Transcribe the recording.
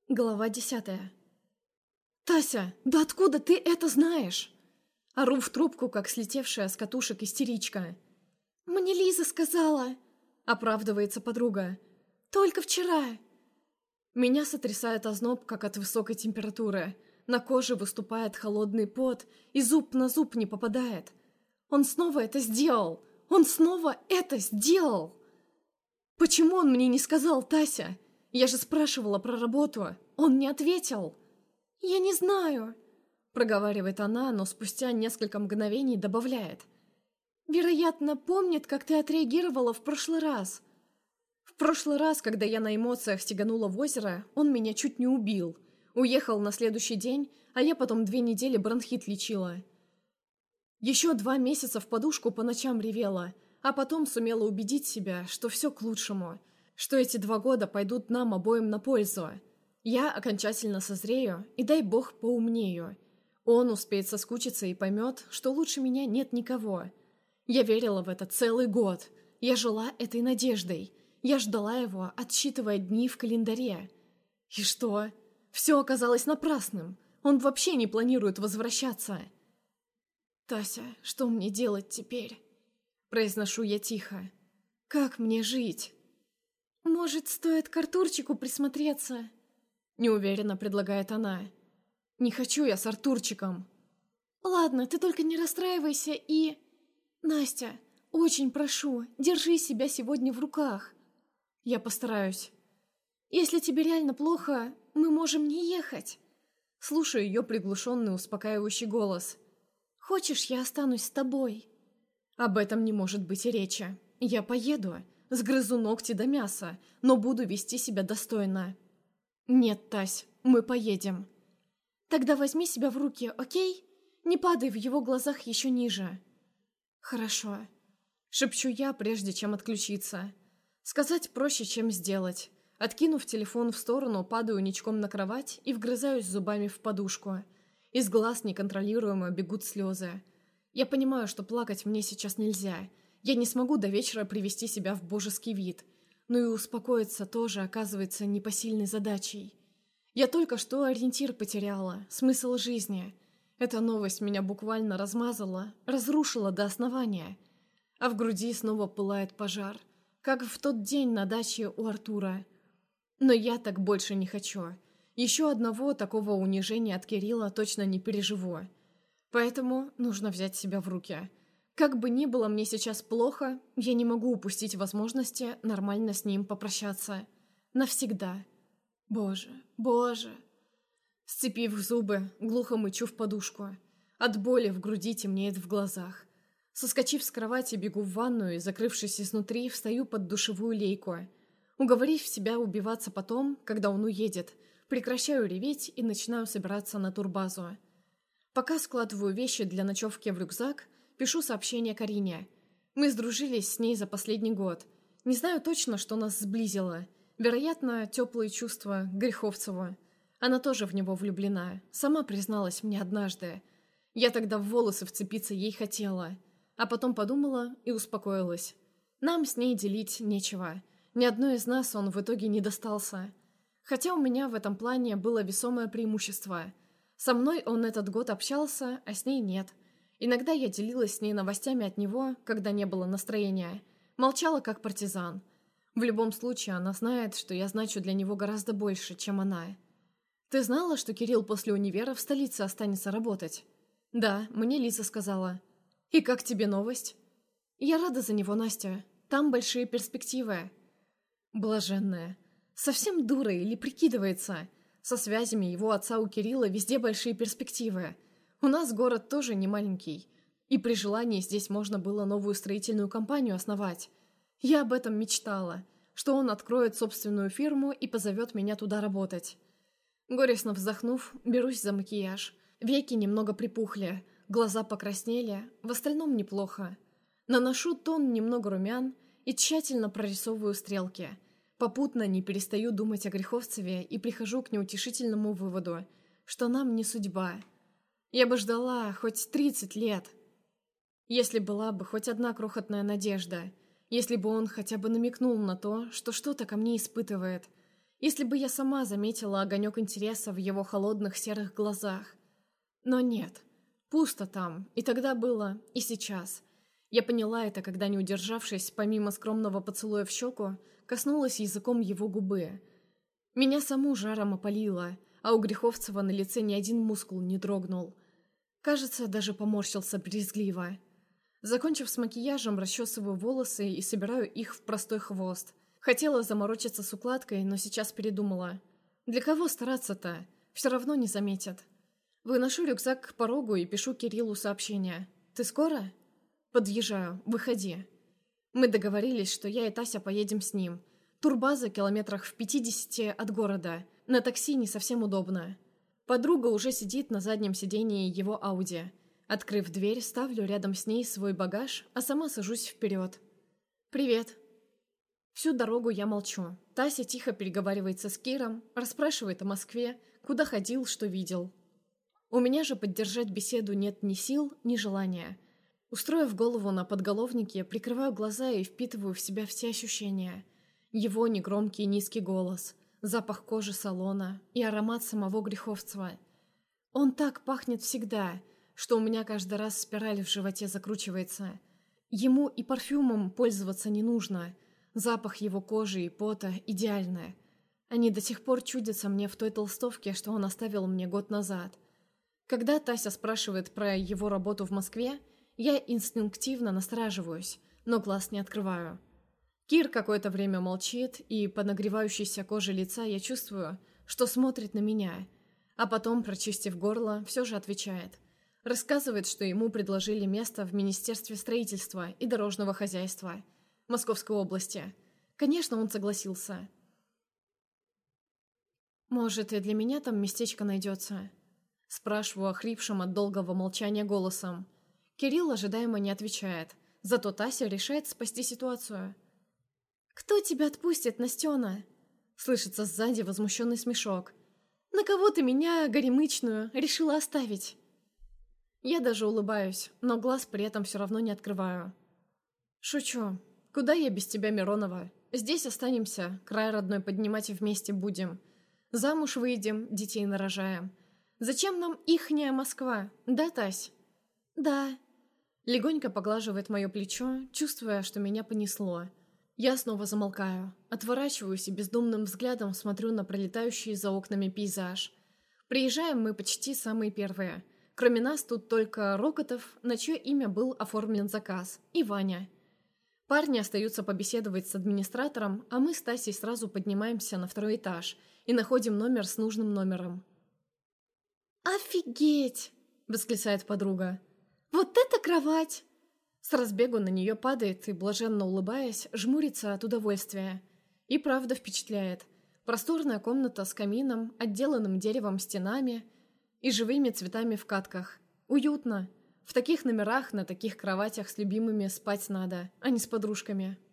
Глава 10. «Тася, да откуда ты это знаешь?» Ору в трубку, как слетевшая с катушек истеричка. «Мне Лиза сказала», — оправдывается подруга. «Только вчера». Меня сотрясает озноб, как от высокой температуры. На коже выступает холодный пот, и зуб на зуб не попадает. Он снова это сделал! Он снова это сделал! Почему он мне не сказал, Тася? Я же спрашивала про работу. Он не ответил. «Я не знаю», — проговаривает она, но спустя несколько мгновений добавляет. «Вероятно, помнит, как ты отреагировала в прошлый раз». В прошлый раз, когда я на эмоциях стеганула в озеро, он меня чуть не убил. Уехал на следующий день, а я потом 2 недели бронхит лечила. Еще 2 месяца в подушку по ночам ревела, а потом сумела убедить себя, что все к лучшему, что эти 2 года пойдут нам обоим на пользу. Я окончательно созрею и, дай бог, поумнею. Он успеет соскучиться и поймет, что лучше меня нет никого. Я верила в это целый год. Я жила этой надеждой. Я ждала его, отсчитывая дни в календаре. И что? Все оказалось напрасным. Он вообще не планирует возвращаться. «Тася, что мне делать теперь?» Произношу я тихо. «Как мне жить?» «Может, стоит к Артурчику присмотреться?» Неуверенно предлагает она. «Не хочу я с Артурчиком». «Ладно, ты только не расстраивайся и...» «Настя, очень прошу, держи себя сегодня в руках». «Я постараюсь». «Если тебе реально плохо, мы можем не ехать». Слушаю ее приглушенный успокаивающий голос. «Хочешь, я останусь с тобой?» «Об этом не может быть и речи. Я поеду, сгрызу ногти до мяса, но буду вести себя достойно». «Нет, Тась, мы поедем». «Тогда возьми себя в руки, окей? Не падай в его глазах еще ниже». «Хорошо», — шепчу я, прежде чем отключиться. Сказать проще, чем сделать. Откинув телефон в сторону, падаю ничком на кровать и вгрызаюсь зубами в подушку. Из глаз неконтролируемо бегут слезы. Я понимаю, что плакать мне сейчас нельзя. Я не смогу до вечера привести себя в божеский вид. Но и успокоиться тоже оказывается непосильной задачей. Я только что ориентир потеряла, смысл жизни. Эта новость меня буквально размазала, разрушила до основания. А в груди снова пылает пожар, как в тот день на даче у Артура. Но я так больше не хочу. Еще одного такого унижения от Кирилла точно не переживу. Поэтому нужно взять себя в руки. Как бы ни было мне сейчас плохо, я не могу упустить возможности нормально с ним попрощаться. Навсегда. Боже, боже. Сцепив зубы, глухо мычу в подушку. От боли в груди темнеет в глазах. Соскочив с кровати, бегу в ванную и, закрывшись изнутри, встаю под душевую лейку. Уговорив себя убиваться потом, когда он уедет, прекращаю реветь и начинаю собираться на турбазу. Пока складываю вещи для ночевки в рюкзак, пишу сообщение Карине. Мы сдружились с ней за последний год. Не знаю точно, что нас сблизило. Вероятно, теплые чувства к Греховцеву. Она тоже в него влюблена. Сама призналась мне однажды. Я тогда в волосы вцепиться ей хотела. А потом подумала и успокоилась. Нам с ней делить нечего. Ни одной из нас он в итоге не достался. Хотя у меня в этом плане было весомое преимущество. Со мной он этот год общался, а с ней нет. Иногда я делилась с ней новостями от него, когда не было настроения. Молчала как партизан. В любом случае, она знает, что я значу для него гораздо больше, чем она. «Ты знала, что Кирилл после универа в столице останется работать?» «Да, мне Лиза сказала». «И как тебе новость?» «Я рада за него, Настя. Там большие перспективы». Блаженная. Совсем дура или прикидывается? Со связями его отца у Кирилла везде большие перспективы. У нас город тоже не маленький. И при желании здесь можно было новую строительную компанию основать. Я об этом мечтала, что он откроет собственную фирму и позовет меня туда работать. Горестно вздохнув, берусь за макияж. Веки немного припухли, глаза покраснели, в остальном неплохо. Наношу тон немного румян и тщательно прорисовываю стрелки. Попутно не перестаю думать о Греховцеве и прихожу к неутешительному выводу, что нам не судьба. Я бы ждала хоть 30 лет. Если была бы хоть одна крохотная надежда, если бы он хотя бы намекнул на то, что что-то ко мне испытывает, Если бы я сама заметила огонек интереса в его холодных серых глазах. Но нет, пусто там, и тогда было, и сейчас. Я поняла это, когда, не удержавшись, помимо скромного поцелуя в щеку, коснулась языком его губы. Меня саму жаром опалило, а у Греховцева на лице ни один мускул не дрогнул. Кажется, даже поморщился брезгливо. Закончив с макияжем, расчесываю волосы и собираю их в простой хвост. Хотела заморочиться с укладкой, но сейчас передумала. Для кого стараться-то? Все равно не заметят. Выношу рюкзак к порогу и пишу Кириллу сообщение. «Ты скоро?» «Подъезжаю. Выходи». Мы договорились, что я и Тася поедем с ним. Турбаза километрах в 50 от города. На такси не совсем удобно. Подруга уже сидит на заднем сидении его Ауди. Открыв дверь, ставлю рядом с ней свой багаж, а сама сажусь вперед. «Привет». Всю дорогу я молчу. Тася тихо переговаривается с Киром, расспрашивает о Москве, куда ходил, что видел. У меня же поддержать беседу нет ни сил, ни желания. Устроив голову на подголовнике, прикрываю глаза и впитываю в себя все ощущения. Его негромкий низкий голос, запах кожи салона и аромат самого Греховцева. Он так пахнет всегда, что у меня каждый раз спираль в животе закручивается. Ему и парфюмом пользоваться не нужно. Запах его кожи и пота идеальный. Они до сих пор чудятся мне в той толстовке, что он оставил мне год назад. Когда Тася спрашивает про его работу в Москве, я инстинктивно настораживаюсь, но глаз не открываю. Кир какое-то время молчит, и по нагревающейся коже лица я чувствую, что смотрит на меня, а потом, прочистив горло, все же отвечает. Рассказывает, что ему предложили место в Министерстве строительства и дорожного хозяйства Московской области. Конечно, он согласился. «Может, и для меня там местечко найдется?» Спрашиваю охрипшим от долгого молчания голосом. Кирилл ожидаемо не отвечает, зато Тася решает спасти ситуацию. «Кто тебя отпустит, Настена?» Слышится сзади возмущенный смешок. «На кого ты меня, горемычную, решила оставить?» Я даже улыбаюсь, но глаз при этом все равно не открываю. «Шучу. Куда я без тебя, Миронова? Здесь останемся, край родной поднимать и вместе будем. Замуж выйдем, детей нарожаем. Зачем нам ихняя Москва, да, Тась?» «Да». Легонько поглаживает мое плечо, чувствуя, что меня понесло. Я снова замолкаю, отворачиваюсь и бездумным взглядом смотрю на пролетающий за окнами пейзаж. Приезжаем мы почти самые первые. Кроме нас тут только Рокотов, на чье имя был оформлен заказ, и Ваня. Парни остаются побеседовать с администратором, а мы с Тасей сразу поднимаемся на второй этаж и находим номер с нужным номером. «Офигеть!» — восклицает подруга. «Вот это кровать!» С разбегу на нее падает и, блаженно улыбаясь, жмурится от удовольствия. И правда впечатляет. Просторная комната с камином, отделанным деревом стенами и живыми цветами в катках. Уютно. В таких номерах, на таких кроватях с любимыми спать надо, а не с подружками.